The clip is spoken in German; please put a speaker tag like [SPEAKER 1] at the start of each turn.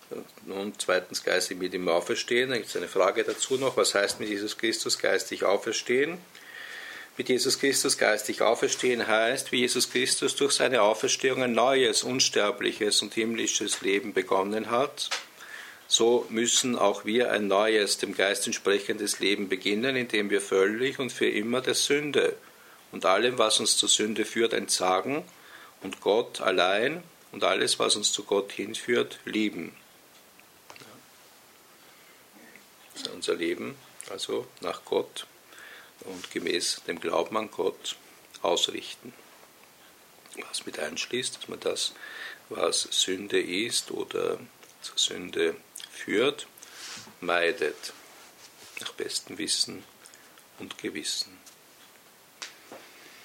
[SPEAKER 1] Und zweitens geistig mit ihm auferstehen. Da gibt es eine Frage dazu noch. Was heißt mit Jesus Christus geistig auferstehen? Mit Jesus Christus geistig auferstehen heißt, wie Jesus Christus durch seine Auferstehung ein neues, unsterbliches und himmlisches Leben begonnen hat, so müssen auch wir ein neues, dem Geist entsprechendes Leben beginnen, indem wir völlig und für immer der Sünde und allem, was uns zur Sünde führt, entsagen und Gott allein und alles, was uns zu Gott hinführt, lieben. Das ist unser Leben, also nach Gott und gemäß dem Glauben an Gott ausrichten. Was mit einschließt, dass man das, was Sünde ist oder zur Sünde führt, meidet, nach bestem Wissen und Gewissen.